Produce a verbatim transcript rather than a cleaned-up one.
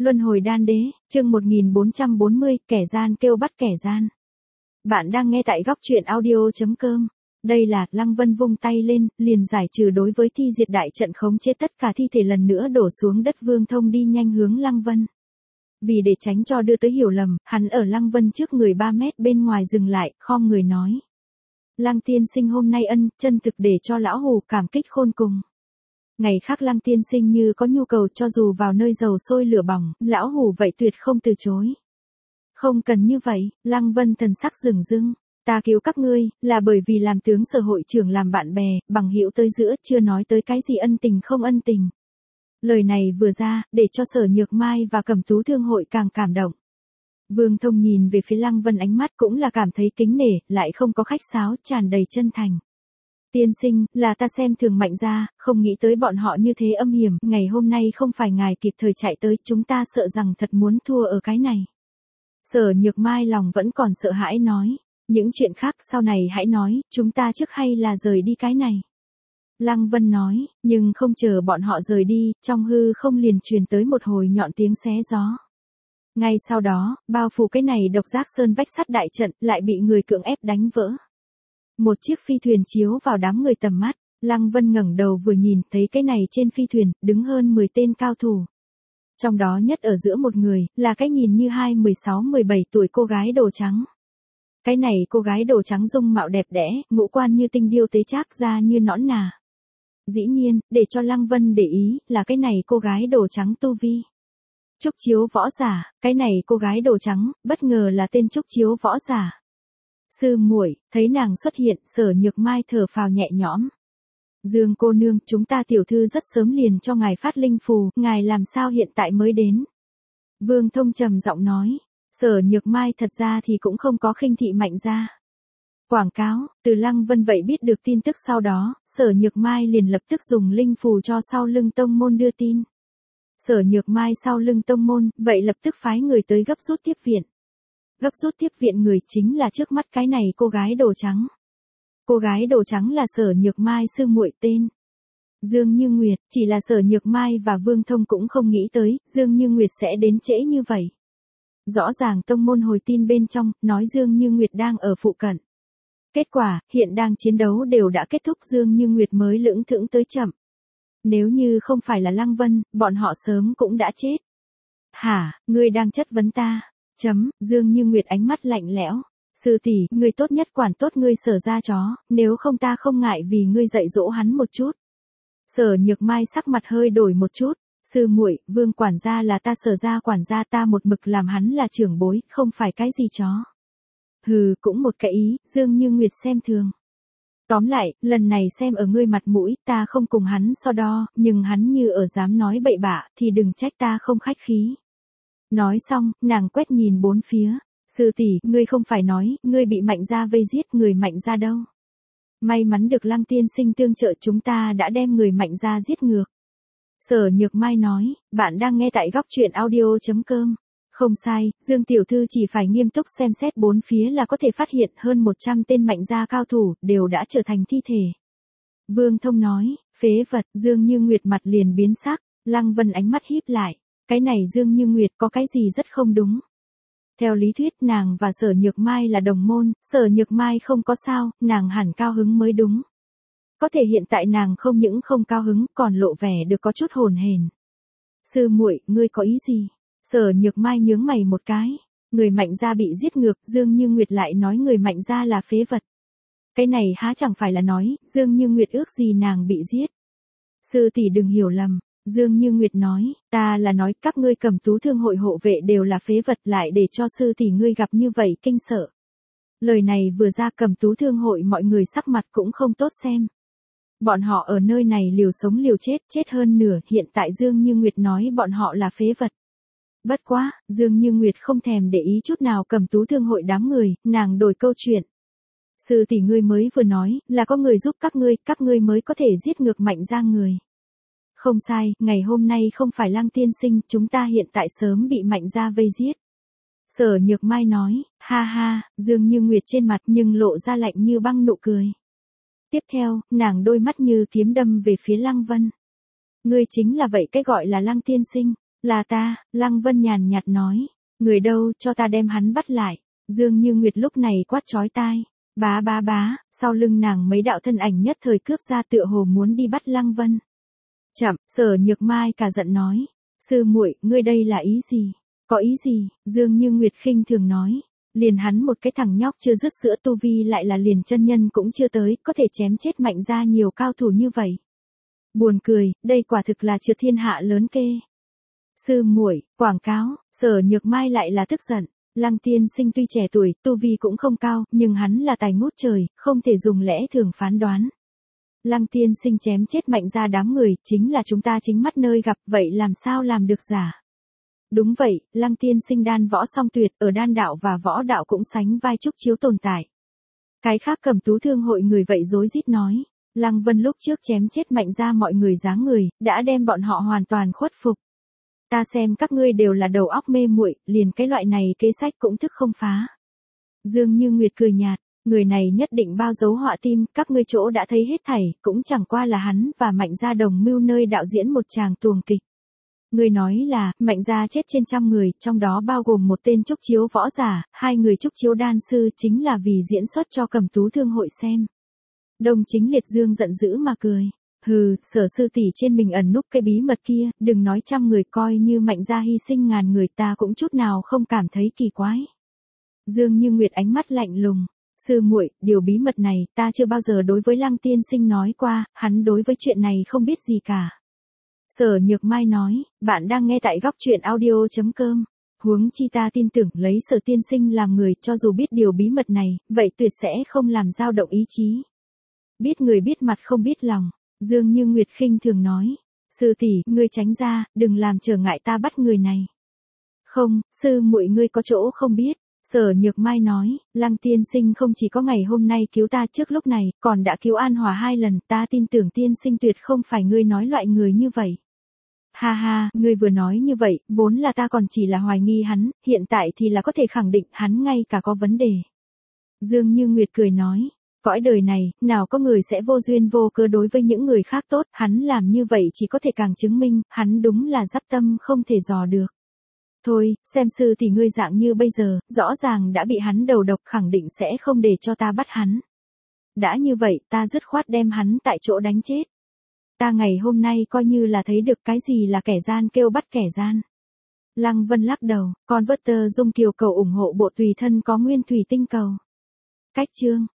Luân hồi đan đế, chương một nghìn bốn trăm bốn mươi, kẻ gian kêu bắt kẻ gian. Bạn đang nghe tại góc truyện audio chấm com. Đây là, Lăng Vân vung tay lên, liền giải trừ đối với thi diệt đại trận khống chế tất cả thi thể lần nữa đổ xuống đất. Vương Thông đi nhanh hướng Lăng Vân. Vì để tránh cho đưa tới hiểu lầm, hắn ở Lăng Vân trước người ba mét bên ngoài dừng lại, khom người nói. Lăng tiên sinh hôm nay ân, chân thực để cho lão hù cảm kích khôn cùng. Ngày khác Lăng tiên sinh như có nhu cầu cho dù vào nơi dầu sôi lửa bỏng, lão hù vậy tuyệt không từ chối. Không cần như vậy, Lăng Vân thần sắc rừng rưng. Ta cứu các ngươi, là bởi vì làm tướng sở hội trưởng làm bạn bè, bằng hữu tới giữa, chưa nói tới cái gì ân tình không ân tình. Lời này vừa ra, để cho Sở Nhược Mai và Cẩm Tú Thương hội càng cảm động. Vương Thông nhìn về phía Lăng Vân, ánh mắt cũng là cảm thấy kính nể, lại không có khách sáo, tràn đầy chân thành. Tiên sinh, là ta xem thường Mạnh gia, không nghĩ tới bọn họ như thế âm hiểm, ngày hôm nay không phải ngài kịp thời chạy tới, chúng ta sợ rằng thật muốn thua ở cái này. Sở Nhược Mai lòng vẫn còn sợ hãi nói, những chuyện khác sau này hãy nói, chúng ta trước hay là rời đi cái này. Lăng Vân nói, nhưng không chờ bọn họ rời đi, trong hư không liền truyền tới một hồi nhọn tiếng xé gió. Ngay sau đó, bao phủ cái này độc giác sơn vách sắt đại trận, lại bị người cưỡng ép đánh vỡ. Một chiếc phi thuyền chiếu vào đám người tầm mắt, Lăng Vân ngẩng đầu vừa nhìn, thấy cái này trên phi thuyền, đứng hơn mười tên cao thủ. Trong đó nhất ở giữa một người, là cái nhìn như hai mười sáu mười bảy tuổi cô gái đồ trắng. Cái này cô gái đồ trắng dung mạo đẹp đẽ, ngũ quan như tinh điêu tế trác, da như nõn nà. Dĩ nhiên, để cho Lăng Vân để ý, là cái này cô gái đồ trắng tu vi. Trúc chiếu võ giả, cái này cô gái đồ trắng, bất ngờ là tên trúc chiếu võ giả. Sư muội, thấy nàng xuất hiện, Sở Nhược Mai thở phào nhẹ nhõm. Dương cô nương, chúng ta tiểu thư rất sớm liền cho ngài phát linh phù, ngài làm sao hiện tại mới đến. Vương Thông trầm giọng nói, Sở Nhược Mai thật ra thì cũng không có khinh thị Mạnh gia. Quảng cáo, từ Lăng Vân vậy biết được tin tức sau đó, Sở Nhược Mai liền lập tức dùng linh phù cho sau lưng tông môn đưa tin. Sở Nhược Mai sau lưng tông môn, vậy lập tức phái người tới gấp rút tiếp viện. Gấp rút tiếp viện người chính là trước mắt cái này cô gái đồ trắng. Cô gái đồ trắng là Sở Nhược Mai sư muội tên Dương Như Nguyệt, chỉ là Sở Nhược Mai và Vương Thông cũng không nghĩ tới, Dương Như Nguyệt sẽ đến trễ như vậy. Rõ ràng tông môn hồi tin bên trong, nói Dương Như Nguyệt đang ở phụ cận. Kết quả, hiện đang chiến đấu đều đã kết thúc, Dương Như Nguyệt mới lững thững tới chậm. Nếu như không phải là Lăng Vân, bọn họ sớm cũng đã chết. Hả, ngươi đang chất vấn ta? Chấm, Dương Như Nguyệt ánh mắt lạnh lẽo. Sư tỷ, ngươi tốt nhất quản tốt ngươi Sở gia chó, nếu không ta không ngại vì ngươi dạy dỗ hắn một chút. Sở Nhược Mai sắc mặt hơi đổi một chút. Sư muội, Vương quản gia là ta Sở gia quản gia, ta một mực làm hắn là trưởng bối, không phải cái gì chó. Hừ, cũng một cái ý, Dương Như Nguyệt xem thường. Tóm lại, lần này xem ở ngươi mặt mũi, ta không cùng hắn so đo, nhưng hắn như ở dám nói bậy bạ, thì đừng trách ta không khách khí. Nói xong, nàng quét nhìn bốn phía. Sư tỷ, ngươi không phải nói, ngươi bị Mạnh gia vây giết, người Mạnh gia đâu. May mắn được Lăng tiên sinh tương trợ, chúng ta đã đem người Mạnh gia giết ngược. Sở Nhược Mai nói, bạn đang nghe tại góc truyện audio chấm com. Không sai, Dương tiểu thư chỉ phải nghiêm túc xem xét bốn phía là có thể phát hiện hơn một trăm tên Mạnh gia cao thủ, đều đã trở thành thi thể. Vương Thông nói, phế vật, Dương Như Nguyệt mặt liền biến sắc, Lăng Vân ánh mắt híp lại, cái này Dương Như Nguyệt có cái gì rất không đúng. Theo lý thuyết nàng và Sở Nhược Mai là đồng môn, Sở Nhược Mai không có sao, nàng hẳn cao hứng mới đúng. Có thể hiện tại nàng không những không cao hứng, còn lộ vẻ được có chút hồn hển. Sư muội, ngươi có ý gì? Sở Nhược Mai nhướng mày một cái, người Mạnh gia bị giết ngược, Dương Như Nguyệt lại nói người Mạnh gia là phế vật. Cái này há chẳng phải là nói, Dương Như Nguyệt ước gì nàng bị giết. Sư tỷ đừng hiểu lầm, Dương Như Nguyệt nói, ta là nói các ngươi Cẩm Tú Thương hội hộ vệ đều là phế vật, lại để cho sư tỷ ngươi gặp như vậy kinh sợ. Lời này vừa ra, Cẩm Tú Thương hội mọi người sắc mặt cũng không tốt xem. Bọn họ ở nơi này liều sống liều chết, chết hơn nửa, hiện tại Dương Như Nguyệt nói bọn họ là phế vật. Bất quá, Dương Như Nguyệt không thèm để ý chút nào Cẩm Tú Thương hội đám người, nàng đổi câu chuyện. Sư tỷ ngươi mới vừa nói, là có người giúp các ngươi, các ngươi mới có thể giết ngược Mạnh gia người. Không sai, ngày hôm nay không phải Lăng tiên sinh, chúng ta hiện tại sớm bị Mạnh gia vây giết. Sở Nhược Mai nói, ha ha, Dương Như Nguyệt trên mặt nhưng lộ ra lạnh như băng nụ cười. Tiếp theo, nàng đôi mắt như kiếm đâm về phía Lăng Vân. Ngươi chính là vậy cái gọi là Lăng tiên sinh. Là ta, Lăng Vân nhàn nhạt nói. Người đâu, cho ta đem hắn bắt lại. Dương Như Nguyệt lúc này quát chói tai. Bá bá bá, sau lưng nàng mấy đạo thân ảnh nhất thời cướp ra tựa hồ muốn đi bắt Lăng Vân. Chậm, Sở Nhược Mai cả giận nói. Sư muội, ngươi đây là ý gì? Có ý gì? Dương Như Nguyệt khinh thường nói. Liền hắn một cái thằng nhóc chưa dứt sữa tu vi lại là liền chân nhân cũng chưa tới, có thể chém chết Mạnh gia nhiều cao thủ như vậy. Buồn cười, đây quả thực là trừ thiên hạ lớn kê. Sư muội, quảng cáo, Sở Nhược Mai lại là tức giận. Lăng tiên sinh tuy trẻ tuổi, tu vi cũng không cao, nhưng hắn là tài ngút trời, không thể dùng lẽ thường phán đoán. Lăng tiên sinh chém chết Mạnh gia đám người, chính là chúng ta chính mắt nơi gặp, vậy làm sao làm được giả? Đúng vậy, Lăng tiên sinh đan võ song tuyệt, ở đan đạo và võ đạo cũng sánh vai Trúc Chiếu tồn tại. Cái khác Cẩm Tú thương hội người vậy rối rít nói. Lăng Vân lúc trước chém chết Mạnh gia mọi người dáng người, đã đem bọn họ hoàn toàn khuất phục. Ta xem các ngươi đều là đầu óc mê muội, liền cái loại này kế sách cũng thức không phá. Dương Như Nguyệt cười nhạt, người này nhất định bao dấu họa tim, các ngươi chỗ đã thấy hết thảy, cũng chẳng qua là hắn và Mạnh gia đồng mưu nơi đạo diễn một tràng tuồng kịch. Người nói là, Mạnh gia chết trên trăm người, trong đó bao gồm một tên Trúc Chiếu võ giả, hai người Trúc Chiếu đan sư chính là vì diễn xuất cho Cẩm Tú thương hội xem. Đông Chính Liệt Dương giận dữ mà cười. Hừ, Sở sư tỷ trên mình ẩn núp cái bí mật kia, đừng nói trăm người, coi như Mạnh gia hy sinh ngàn người ta cũng chút nào không cảm thấy kỳ quái. Dương Như Nguyệt ánh mắt lạnh lùng. Sư muội, điều bí mật này, ta chưa bao giờ đối với Lăng tiên sinh nói qua, hắn đối với chuyện này không biết gì cả. Sở Nhược Mai nói, bạn đang nghe tại góc truyện audio chấm com. Huống chi ta tin tưởng lấy Sở tiên sinh làm người, cho dù biết điều bí mật này, vậy tuyệt sẽ không làm dao động ý chí. Biết người biết mặt không biết lòng. Dương Như Nguyệt khinh thường nói. Sư tỷ, ngươi tránh ra, đừng làm trở ngại ta bắt người này. Không, sư muội ngươi có chỗ không biết. Sở Nhược Mai nói, Lăng tiên sinh không chỉ có ngày hôm nay cứu ta trước lúc này, còn đã cứu An Hòa hai lần, ta tin tưởng tiên sinh tuyệt không phải ngươi nói loại người như vậy. Ha ha, ngươi vừa nói như vậy, vốn là ta còn chỉ là hoài nghi hắn, hiện tại thì là có thể khẳng định hắn ngay cả có vấn đề. Dương Như Nguyệt cười nói. Cõi đời này, nào có người sẽ vô duyên vô cớ đối với những người khác tốt, hắn làm như vậy chỉ có thể càng chứng minh, hắn đúng là dắt tâm không thể dò được. Thôi, xem sư thì ngươi dạng như bây giờ, rõ ràng đã bị hắn đầu độc, khẳng định sẽ không để cho ta bắt hắn. Đã như vậy, ta dứt khoát đem hắn tại chỗ đánh chết. Ta ngày hôm nay coi như là thấy được cái gì là kẻ gian kêu bắt kẻ gian. Lăng Vân lắc đầu, Converter Dung Kiều cầu ủng hộ bộ tùy thân có nguyên thủy tinh cầu. Cách chương